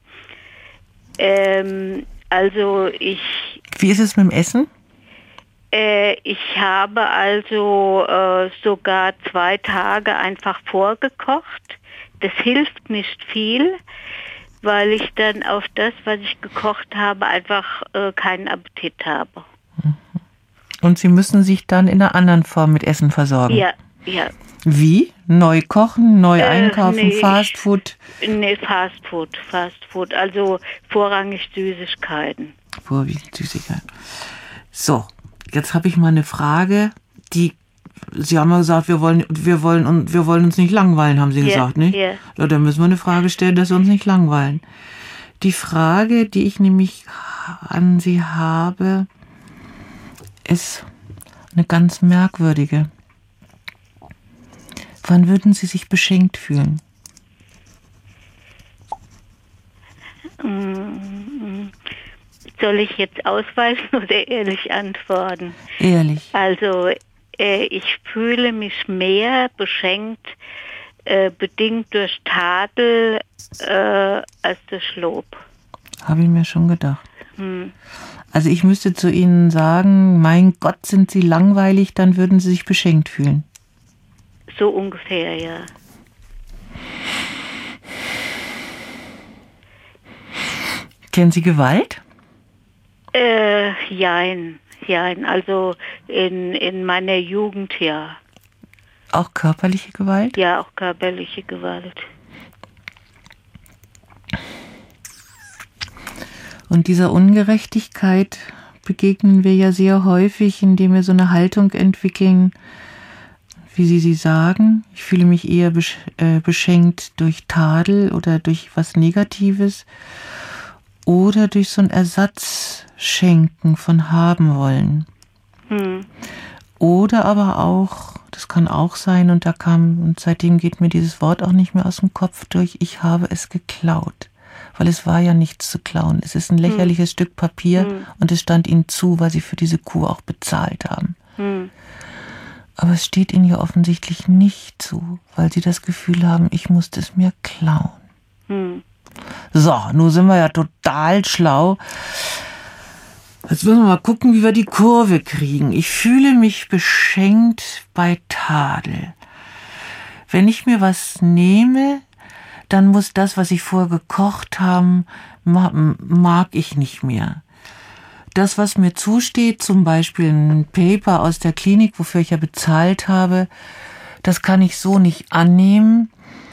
Wie ist es mit dem Essen? Ich habe also sogar 2 Tage einfach vorgekocht. Das hilft nicht viel, weil ich dann auf das, was ich gekocht habe, einfach keinen Appetit habe. Und Sie müssen sich dann in einer anderen Form mit Essen versorgen? Ja. Wie? Neu kochen, neu einkaufen, Fastfood? Nee, Fastfood. Also vorrangig Süßigkeiten. Vorwiegend Süßigkeiten. So, jetzt habe ich mal eine Frage, Sie haben ja gesagt, wir wollen uns nicht langweilen, haben Sie gesagt, nicht? Ja. Ja, dann müssen wir eine Frage stellen, dass wir uns nicht langweilen. Die Frage, die ich nämlich an Sie habe, ist eine ganz merkwürdige. Wann würden Sie sich beschenkt fühlen? Soll ich jetzt ausweisen oder ehrlich antworten? Ehrlich. Also ich fühle mich mehr beschenkt, bedingt durch Tadel als durch Lob. Habe ich mir schon gedacht. Also ich müsste zu Ihnen sagen, mein Gott, sind Sie langweilig, dann würden Sie sich beschenkt fühlen. So ungefähr, ja. Kennen Sie Gewalt? Jein. Also in meiner Jugend, ja. Auch körperliche Gewalt? Ja, auch körperliche Gewalt. Und dieser Ungerechtigkeit begegnen wir ja sehr häufig, indem wir so eine Haltung entwickeln, wie Sie sagen. Ich fühle mich eher beschenkt durch Tadel oder durch was Negatives oder durch so ein Ersatzschenken von haben wollen. Oder aber auch, das kann auch sein, und seitdem geht mir dieses Wort auch nicht mehr aus dem Kopf durch, ich habe es geklaut. Weil es war ja nichts zu klauen. Es ist ein lächerliches Stück Papier und es stand Ihnen zu, weil Sie für diese Kuh auch bezahlt haben. Aber es steht Ihnen ja offensichtlich nicht zu, weil Sie das Gefühl haben, ich musste es mir klauen. So, nun sind wir ja total schlau. Jetzt müssen wir mal gucken, wie wir die Kurve kriegen. Ich fühle mich beschenkt bei Tadel. Wenn ich mir was nehme, dann muss das, was ich vorher gekocht habe, mag ich nicht mehr. Das, was mir zusteht, zum Beispiel ein Paper aus der Klinik, wofür ich ja bezahlt habe, das kann ich so nicht annehmen.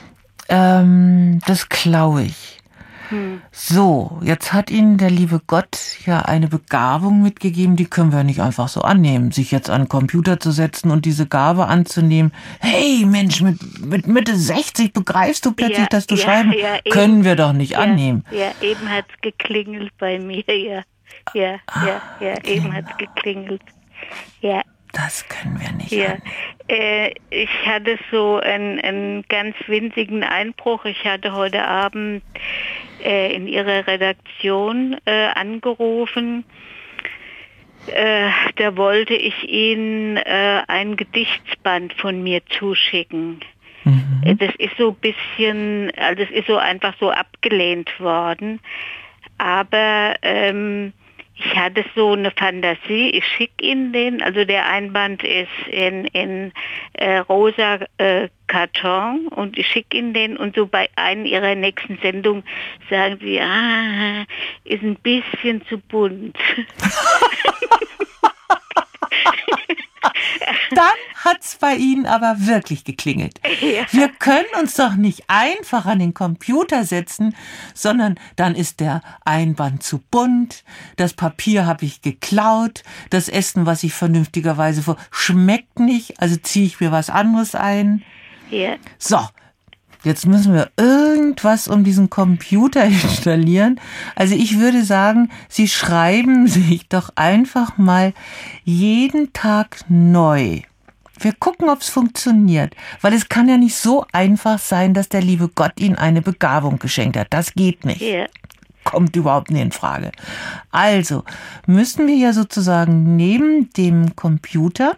Das klaue ich. So, jetzt hat Ihnen der liebe Gott ja eine Begabung mitgegeben, die können wir nicht einfach so annehmen. Sich jetzt an den Computer zu setzen und diese Gabe anzunehmen. Hey Mensch, mit Mitte 60 begreifst du plötzlich, dass du schreiben, können wir doch nicht annehmen. Ja, eben hat's geklingelt bei mir, ja. Ja, eben hat's geklingelt. Ja. Das können wir nicht. Ja, ich hatte so einen ganz winzigen Einbruch. Ich hatte heute Abend in Ihrer Redaktion angerufen. Da wollte ich Ihnen ein Gedichtsband von mir zuschicken. Das ist so ein bisschen, also es ist so einfach so abgelehnt worden. Aber ich hatte so eine Fantasie, ich schicke Ihnen den, also der Einband ist in rosa Karton und ich schicke Ihnen den und so bei einer Ihrer nächsten Sendungen sagen Sie, ist ein bisschen zu bunt. Dann hat's bei Ihnen aber wirklich geklingelt. Ja. Wir können uns doch nicht einfach an den Computer setzen, sondern dann ist der Einband zu bunt, das Papier habe ich geklaut, das Essen, was ich vernünftigerweise schmeckt nicht, also ziehe ich mir was anderes ein. Ja. So, jetzt müssen wir irgendwas um diesen Computer installieren. Also ich würde sagen, Sie schreiben sich doch einfach mal jeden Tag neu. Wir gucken, ob es funktioniert. Weil es kann ja nicht so einfach sein, dass der liebe Gott Ihnen eine Begabung geschenkt hat. Das geht nicht. Ja. kommt überhaupt nicht in Frage. Also müssen wir ja sozusagen neben dem Computer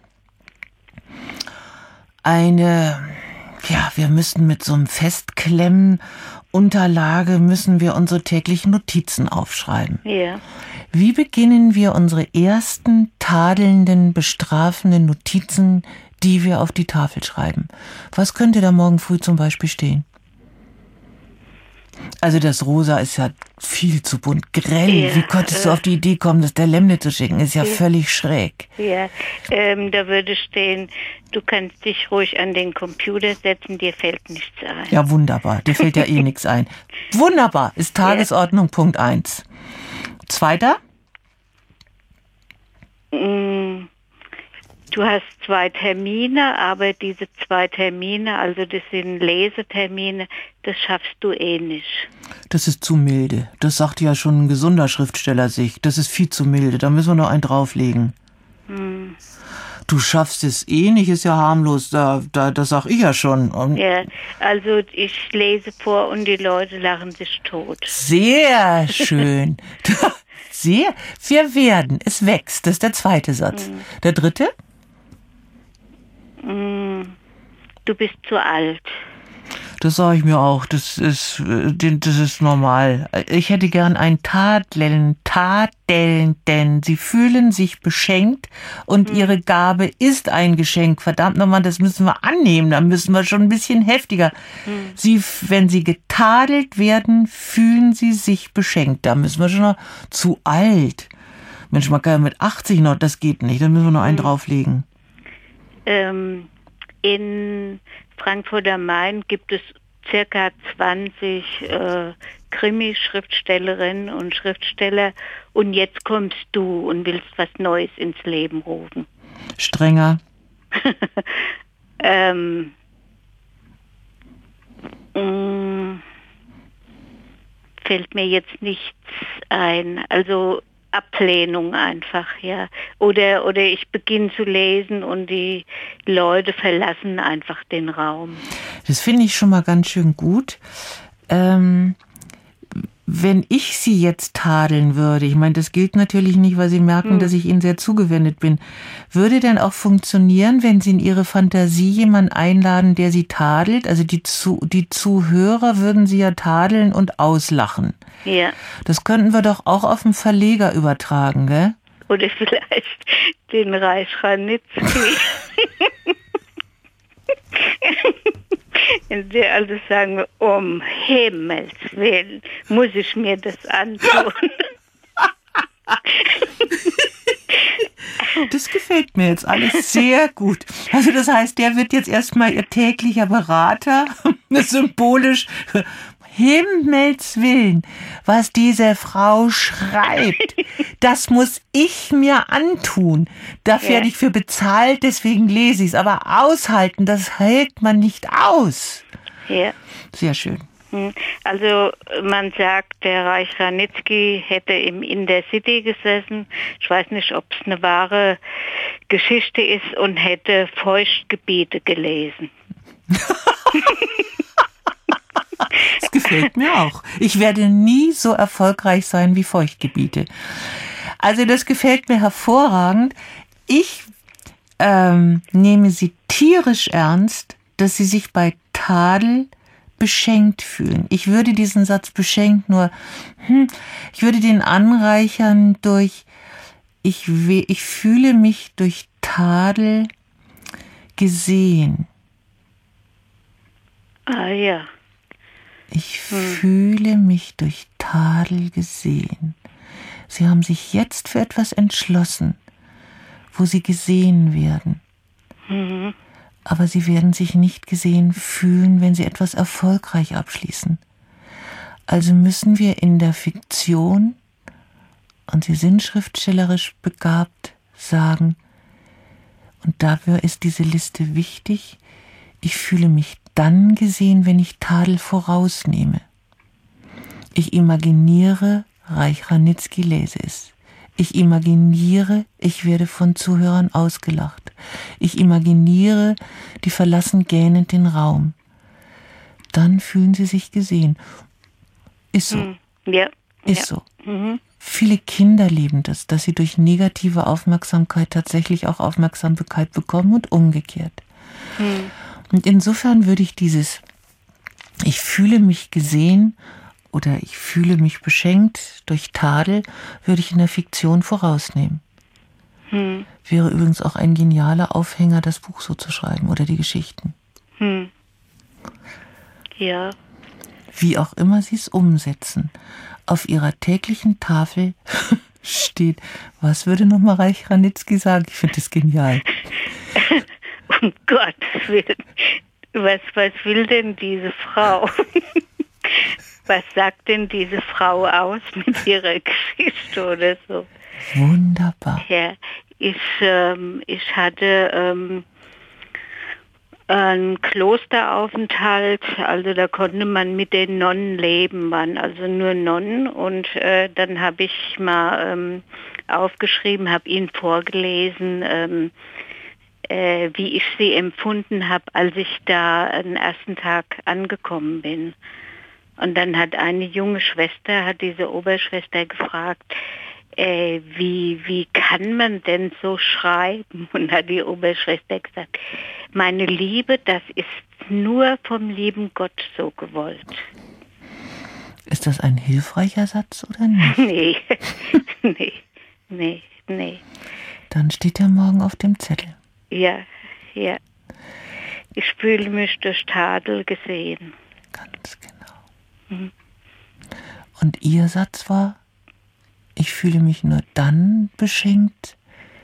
wir müssen mit so einem Festklemmenunterlage müssen wir unsere täglichen Notizen aufschreiben. Ja. Wie beginnen wir unsere ersten tadelnden, bestrafenden Notizen, die wir auf die Tafel schreiben? Was könnte da morgen früh zum Beispiel stehen? Also das Rosa ist ja viel zu bunt, grell. Ja, Wie konntest du auf die Idee kommen, das der Lemle zu schicken? Ist ja völlig schräg. Ja, da würde stehen, du kannst dich ruhig an den Computer setzen, dir fällt nichts ein. Ja, wunderbar. Dir fällt ja eh nichts ein. Wunderbar, ist Tagesordnung Punkt 1. Zweiter? Du hast 2 Termine, aber diese 2 Termine, also das sind Lesetermine, das schaffst du eh nicht. Das ist zu milde. Das sagt ja schon ein gesunder Schriftsteller sich. Das ist viel zu milde. Da müssen wir noch einen drauflegen. Du schaffst es eh nicht, ist ja harmlos. Das sag ich ja schon. Ja, also ich lese vor und die Leute lachen sich tot. Sehr schön. Wir werden, es wächst. Das ist der zweite Satz. Der dritte? Du bist zu alt. Das sage ich mir auch. Das ist normal. Ich hätte gern ein Tadeln, denn sie fühlen sich beschenkt und ihre Gabe ist ein Geschenk. Verdammt nochmal, das müssen wir annehmen. Da müssen wir schon ein bisschen heftiger. Wenn sie getadelt werden, fühlen sie sich beschenkt. Da müssen wir schon noch zu alt. Mensch, man kann ja mit 80 noch, das geht nicht. Da müssen wir noch einen drauflegen. In Frankfurt am Main gibt es circa 20 Krimi-Schriftstellerinnen und Schriftsteller und jetzt kommst du und willst was Neues ins Leben rufen. Strenger. Fällt mir jetzt nichts ein. Also Ablehnung einfach, ja. Oder ich beginne zu lesen und die Leute verlassen einfach den Raum. Das finde ich schon mal ganz schön gut. Wenn ich Sie jetzt tadeln würde, ich meine, das gilt natürlich nicht, weil Sie merken, dass ich Ihnen sehr zugewendet bin, würde denn auch funktionieren, wenn Sie in Ihre Fantasie jemanden einladen, der Sie tadelt? Also die Zuhörer würden Sie ja tadeln und auslachen. Ja. Das könnten wir doch auch auf den Verleger übertragen, gell? Oder vielleicht den Reich Ranitzky. Wenn sie also sagen, um Himmels Willen, muss ich mir das antun. Das gefällt mir jetzt alles sehr gut. Also das heißt, der wird jetzt erstmal Ihr täglicher Berater, symbolisch. Himmels Willen, was diese Frau schreibt, das muss ich mir antun. Da werde ich für bezahlt, deswegen lese ich es. Aber aushalten, das hält man nicht aus. Ja. Sehr schön. Also man sagt, der Reich Ranitzky hätte im Intercity gesessen. Ich weiß nicht, ob es eine wahre Geschichte ist und hätte Feuchtgebiete gelesen. Das gefällt mir auch. Ich werde nie so erfolgreich sein wie Feuchtgebiete. Also das gefällt mir hervorragend. Ich nehme Sie tierisch ernst, dass Sie sich bei Tadel beschenkt fühlen. Ich würde diesen Satz beschenkt ich würde den anreichern durch ich fühle mich durch Tadel gesehen. Ah ja. Ich fühle mich durch Tadel gesehen. Sie haben sich jetzt für etwas entschlossen, wo Sie gesehen werden. Aber Sie werden sich nicht gesehen fühlen, wenn Sie etwas erfolgreich abschließen. Also müssen wir in der Fiktion, und Sie sind schriftstellerisch begabt, sagen, und dafür ist diese Liste wichtig, ich fühle mich dann gesehen, wenn ich Tadel vorausnehme. Ich imaginiere, Reich Ranitzky lese es. Ich imaginiere, ich werde von Zuhörern ausgelacht. Ich imaginiere, die verlassen gähnend den Raum. Dann fühlen sie sich gesehen. Ist so. Ja. Ist so. Viele Kinder lieben das, dass sie durch negative Aufmerksamkeit tatsächlich auch Aufmerksamkeit bekommen und umgekehrt. Und insofern würde ich dieses ich fühle mich gesehen oder ich fühle mich beschenkt durch Tadel, würde ich in der Fiktion vorausnehmen. Wäre übrigens auch ein genialer Aufhänger, das Buch so zu schreiben oder die Geschichten. Ja. Wie auch immer sie es umsetzen. Auf ihrer täglichen Tafel steht, was würde nochmal Reich Ranitzky sagen? Ich finde das genial. Um Gottes Willen. Was will denn diese Frau? Was sagt denn diese Frau aus mit ihrer Geschichte oder so? Wunderbar. Ja, ich hatte einen Klosteraufenthalt, also da konnte man mit den Nonnen leben, waren also nur Nonnen und dann habe ich mal aufgeschrieben, habe ihnen vorgelesen, wie ich sie empfunden habe, als ich da den ersten Tag angekommen bin. Und dann hat eine junge Schwester, hat diese Oberschwester gefragt, wie kann man denn so schreiben? Und hat die Oberschwester gesagt, meine Liebe, das ist nur vom lieben Gott so gewollt. Ist das ein hilfreicher Satz oder nicht? Nee. Dann steht er morgen auf dem Zettel. Ja. Ich fühle mich durch Tadel gesehen. Ganz genau. Und Ihr Satz war, ich fühle mich nur dann beschenkt,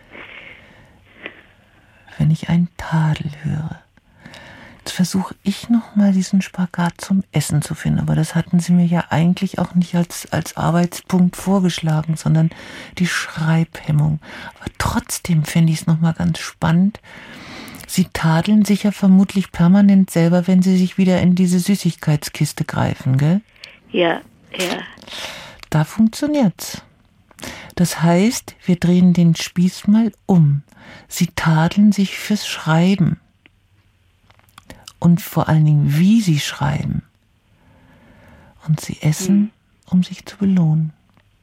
wenn ich einen Tadel höre. Jetzt versuche ich nochmal diesen Spagat zum Essen zu finden, aber das hatten Sie mir ja eigentlich auch nicht als Arbeitspunkt vorgeschlagen, sondern die Schreibhemmung. Aber trotzdem fände ich es nochmal ganz spannend. Sie tadeln sich ja vermutlich permanent selber, wenn Sie sich wieder in diese Süßigkeitskiste greifen, gell? Ja. Da funktioniert's. Das heißt, wir drehen den Spieß mal um. Sie tadeln sich fürs Schreiben. Und vor allen Dingen, wie sie schreiben. Und sie essen, um sich zu belohnen.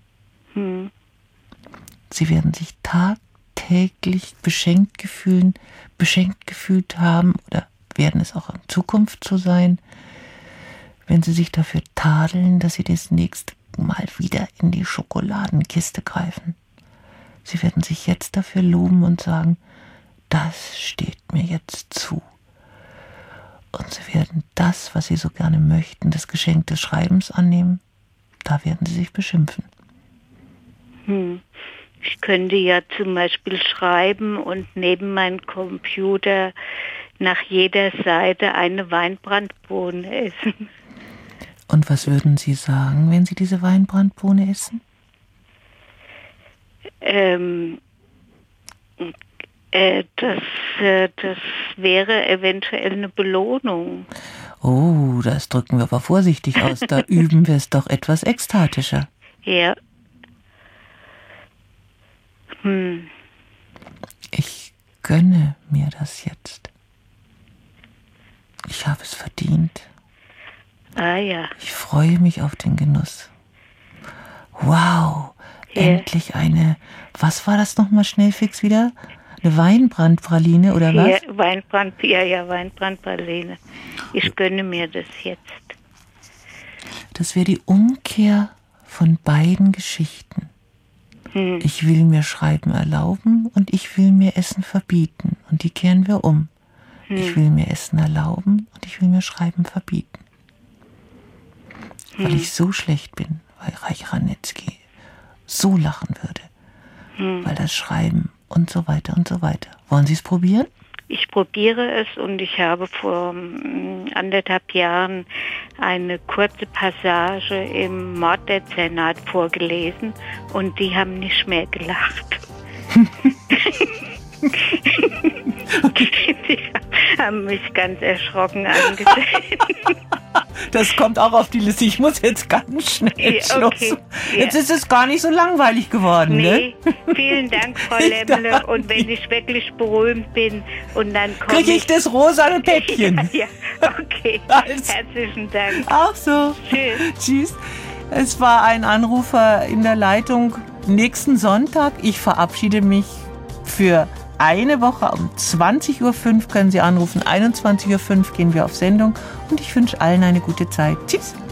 Sie werden sich tagtäglich beschenkt gefühlt haben oder werden es auch in Zukunft so sein, wenn sie sich dafür tadeln, dass sie das nächste Mal wieder in die Schokoladenkiste greifen. Sie werden sich jetzt dafür loben und sagen, das steht mir jetzt zu. Und sie werden das, was sie so gerne möchten, das Geschenk des Schreibens annehmen. Da werden sie sich beschimpfen. Ich könnte ja zum Beispiel schreiben und neben meinem Computer nach jeder Seite eine Weinbrandbohne essen. Und was würden Sie sagen, wenn Sie diese Weinbrandbohne essen? Das wäre eventuell eine Belohnung. Oh, das drücken wir aber vorsichtig aus. Da üben wir es doch etwas ekstatischer. Ja. Ich gönne mir das jetzt. Ich habe es verdient. Ah ja. Ich freue mich auf den Genuss. Wow, endlich eine, was war das nochmal schnell fix wieder? Eine Weinbrandpraline oder was? Ja, Weinbrandpraline. Ich gönne mir das jetzt. Das wäre die Umkehr von beiden Geschichten. Ich will mir Schreiben erlauben und ich will mir Essen verbieten. Und die kehren wir um. Ich will mir Essen erlauben und ich will mir Schreiben verbieten. Weil ich so schlecht bin, weil Reich Ranitzky so lachen würde. Weil das Schreiben und so weiter und so weiter. Wollen Sie es probieren? Ich probiere es und ich habe vor 1,5 Jahren eine kurze Passage im Morddezernat vorgelesen und die haben nicht mehr gelacht. Die haben mich ganz erschrocken angesehen. Das kommt auch auf die Liste. Ich muss jetzt ganz schnell Schluss. Okay, ja. Jetzt ist es gar nicht so langweilig geworden, Nee, ne? vielen Dank, Frau Lemmle. Und wenn ich wirklich berühmt bin und dann komme Kriege ich das rosane Päckchen? Ja, okay. Also. Herzlichen Dank. Auch so. Tschüss. Tschüss. Es war ein Anrufer in der Leitung. Nächsten Sonntag, ich verabschiede mich für eine Woche. Um 20.05 Uhr können Sie anrufen. 21.05 Uhr gehen wir auf Sendung. Und ich wünsche allen eine gute Zeit. Tschüss.